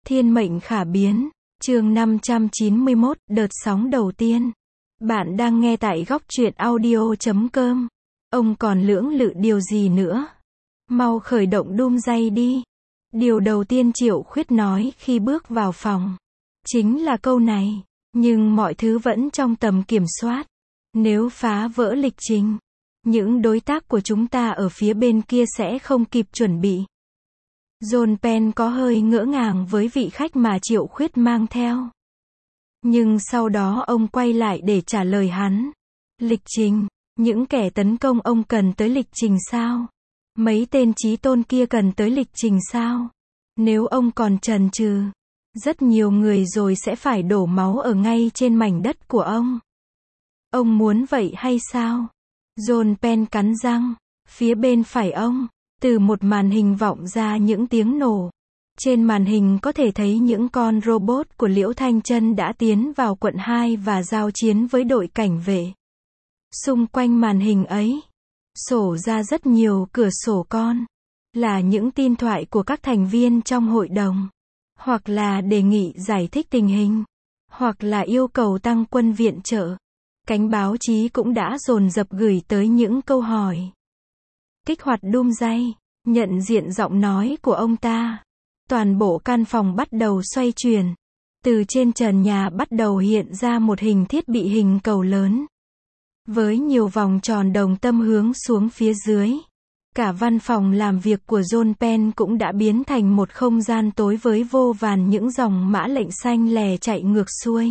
Thiên mệnh khả biến. Chương 591, đợt sóng đầu tiên. Bạn đang nghe tại góc truyện audio.com. Ông còn lưỡng lự điều gì nữa? Mau khởi động Doomsday đi. Điều đầu tiên Triệu Khuyết nói khi bước vào phòng chính là câu này, nhưng mọi thứ vẫn trong tầm kiểm soát. Nếu phá vỡ lịch trình, những đối tác của chúng ta ở phía bên kia sẽ không kịp chuẩn bị. John Penn có hơi ngỡ ngàng với vị khách mà Triệu Khuyết mang theo. Nhưng sau đó ông quay lại để trả lời hắn. Lịch trình? Những kẻ tấn công ông cần tới lịch trình sao? Mấy tên chí tôn kia cần tới lịch trình sao? Nếu ông còn chần chừ, rất nhiều người rồi sẽ phải đổ máu ở ngay trên mảnh đất của ông. Ông muốn vậy hay sao? John Penn cắn răng. Phía bên phải ông, từ một màn hình vọng ra những tiếng nổ. Trên màn hình có thể thấy những con robot của Liễu Thanh Chân đã tiến vào quận 2 và giao chiến với đội cảnh vệ. Xung quanh màn hình ấy, sổ ra rất nhiều cửa sổ con, là những tin thoại của các thành viên trong hội đồng, hoặc là đề nghị giải thích tình hình, hoặc là yêu cầu tăng quân viện trợ. Cánh báo chí cũng đã dồn dập gửi tới những câu hỏi. Kích hoạt Doomsday, nhận diện giọng nói của ông ta. Toàn bộ căn phòng bắt đầu xoay chuyển. Từ trên trần nhà bắt đầu hiện ra một hình thiết bị hình cầu lớn, với nhiều vòng tròn đồng tâm hướng xuống phía dưới. Cả văn phòng làm việc của John Penn cũng đã biến thành một không gian tối với vô vàn những dòng mã lệnh xanh lè chạy ngược xuôi.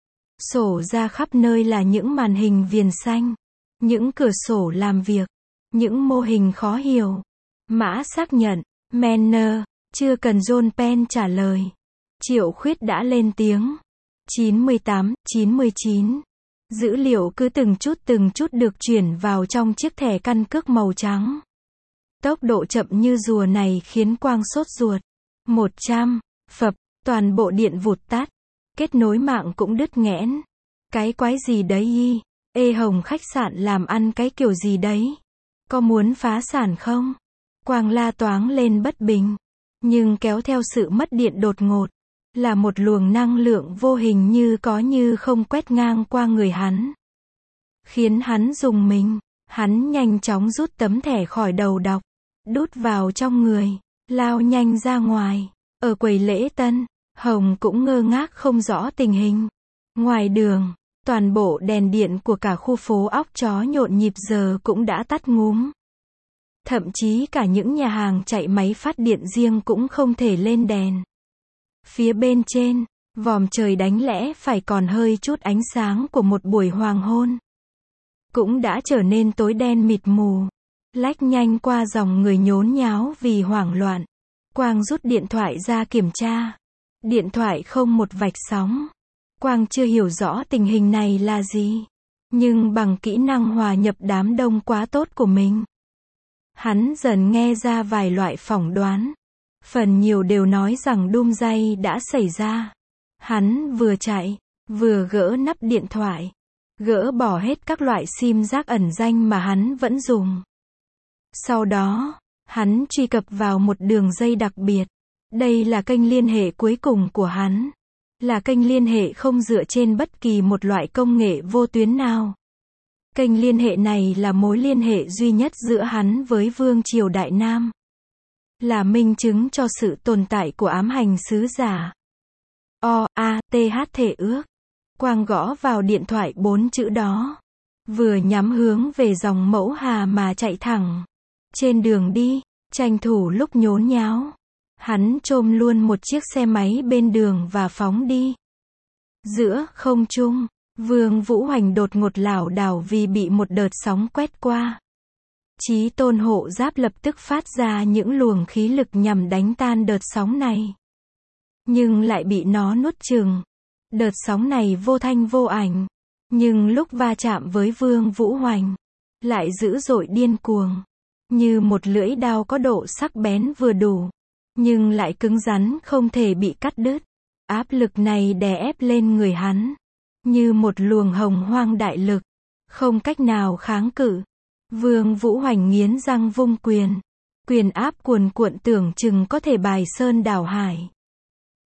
Sổ ra khắp nơi là những màn hình viền xanh, những cửa sổ làm việc, những mô hình khó hiểu. Mã xác nhận, Manner, chưa cần John Penn trả lời. Triệu Khuyết đã lên tiếng. 98, 99. Dữ liệu cứ từng chút được chuyển vào trong chiếc thẻ căn cước màu trắng. Tốc độ chậm như rùa này khiến Quang sốt ruột. 100, phập, toàn bộ điện vụt tắt. Kết nối mạng cũng đứt nghẽn. Cái quái gì đấy y? Ê Hồng khách sạn làm ăn cái kiểu gì đấy? Có muốn phá sản không? Quang la toáng lên bất bình. Nhưng kéo theo sự mất điện đột ngột, là một luồng năng lượng vô hình như có như không quét ngang qua người hắn. Khiến hắn rùng mình. Hắn nhanh chóng rút tấm thẻ khỏi đầu đọc, đút vào trong người, lao nhanh ra ngoài. Ở quầy lễ tân, Hồng cũng ngơ ngác không rõ tình hình. Ngoài đường, toàn bộ đèn điện của cả khu phố óc chó nhộn nhịp giờ cũng đã tắt ngúm. Thậm chí cả những nhà hàng chạy máy phát điện riêng cũng không thể lên đèn. Phía bên trên, vòm trời đáng lẽ phải còn hơi chút ánh sáng của một buổi hoàng hôn, cũng đã trở nên tối đen mịt mù. Lách nhanh qua dòng người nhốn nháo vì hoảng loạn. Quang rút điện thoại ra kiểm tra. Điện thoại không một vạch sóng. Quang chưa hiểu rõ tình hình này là gì, nhưng bằng kỹ năng hòa nhập đám đông quá tốt của mình, hắn dần nghe ra vài loại phỏng đoán. Phần nhiều đều nói rằng Doomsday đã xảy ra. Hắn vừa chạy, vừa gỡ nắp điện thoại, gỡ bỏ hết các loại sim giác ẩn danh mà hắn vẫn dùng. Sau đó, hắn truy cập vào một đường dây đặc biệt. Đây là kênh liên hệ cuối cùng của hắn. Là kênh liên hệ không dựa trên bất kỳ một loại công nghệ vô tuyến nào. Kênh liên hệ này là mối liên hệ duy nhất giữa hắn với Vương triều Đại Nam. Là minh chứng cho sự tồn tại của ám hành sứ giả. O-A-T-H thể ước. Quang gõ vào điện thoại 4 chữ đó. Vừa nhắm hướng về dòng Mẫu Hà mà chạy thẳng. Trên đường đi, tranh thủ lúc nhốn nháo, hắn chôm luôn một chiếc xe máy bên đường và phóng đi. Giữa không trung, Vương Vũ Hoành đột ngột lảo đảo vì bị một đợt sóng quét qua. Chí tôn hộ giáp lập tức phát ra những luồng khí lực nhằm đánh tan đợt sóng này. Nhưng lại bị nó nuốt chửng. Đợt sóng này vô thanh vô ảnh. Nhưng lúc va chạm với Vương Vũ Hoành, lại dữ dội điên cuồng. Như một lưỡi đao có độ sắc bén vừa đủ, nhưng lại cứng rắn không thể bị cắt đứt. Áp lực này đè ép lên người hắn, như một luồng hồng hoang đại lực, không cách nào kháng cự. Vương Vũ Hoành nghiến răng vung quyền. Quyền áp cuồn cuộn tưởng chừng có thể bài sơn đảo hải.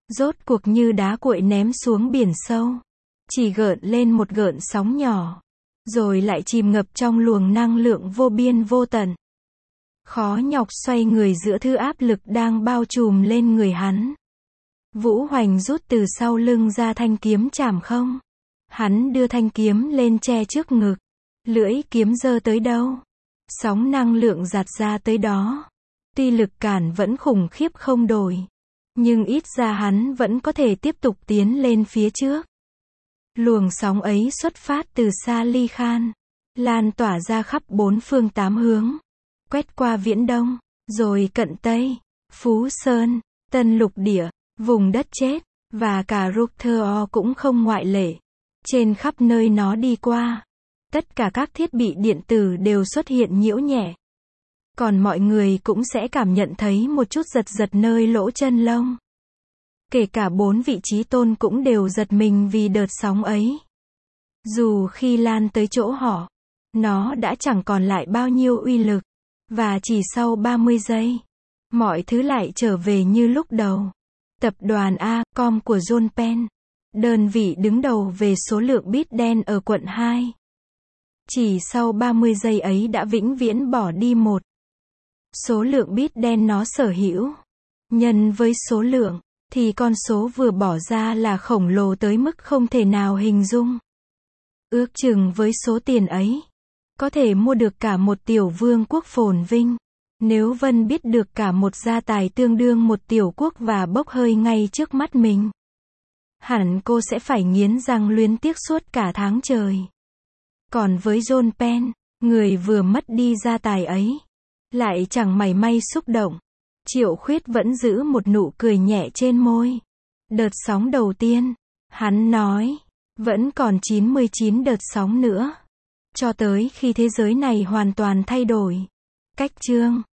Rốt cuộc như đá cuội ném xuống biển sâu. Chỉ gợn lên một gợn sóng nhỏ. Rồi lại chìm ngập trong luồng năng lượng vô biên vô tận. Khó nhọc xoay người giữa thứ áp lực đang bao trùm lên người hắn. Vũ Hoành rút từ sau lưng ra thanh kiếm chảm không. Hắn đưa thanh kiếm lên che trước ngực. Lưỡi kiếm giơ tới đâu, sóng năng lượng dạt ra tới đó. Tuy lực cản vẫn khủng khiếp không đổi, nhưng ít ra hắn vẫn có thể tiếp tục tiến lên phía trước. Luồng sóng ấy xuất phát từ xa Ly Khan, lan tỏa ra khắp bốn phương tám hướng, quét qua Viễn Đông, rồi Cận Tây, Phú Sơn, Tân Lục Địa, vùng đất chết, và cả Ruktheo cũng không ngoại lệ. Trên khắp nơi nó đi qua, tất cả các thiết bị điện tử đều xuất hiện nhiễu nhẹ. Còn mọi người cũng sẽ cảm nhận thấy một chút giật giật nơi lỗ chân lông. Kể cả 4 vị trí tôn cũng đều giật mình vì đợt sóng ấy. Dù khi lan tới chỗ họ, nó đã chẳng còn lại bao nhiêu uy lực. Và chỉ sau 30 giây, mọi thứ lại trở về như lúc đầu. Tập đoàn A.com của John Penn, đơn vị đứng đầu về số lượng bit đen ở quận 2. Chỉ sau 30 giây ấy đã vĩnh viễn bỏ đi một số lượng bit đen nó sở hữu. Nhân với số lượng, thì con số vừa bỏ ra là khổng lồ tới mức không thể nào hình dung. Ước chừng với số tiền ấy, có thể mua được cả một tiểu vương quốc phồn vinh. Nếu Vân biết được cả một gia tài tương đương một tiểu quốc và bốc hơi ngay trước mắt mình, hẳn cô sẽ phải nghiến răng luyến tiếc suốt cả tháng trời. Còn với John Penn, người vừa mất đi gia tài ấy, lại chẳng mảy may xúc động. Triệu Khuyết vẫn giữ một nụ cười nhẹ trên môi. Đợt sóng đầu tiên, hắn nói, vẫn còn 99 đợt sóng nữa. Cho tới khi thế giới này hoàn toàn thay đổi. Cách chương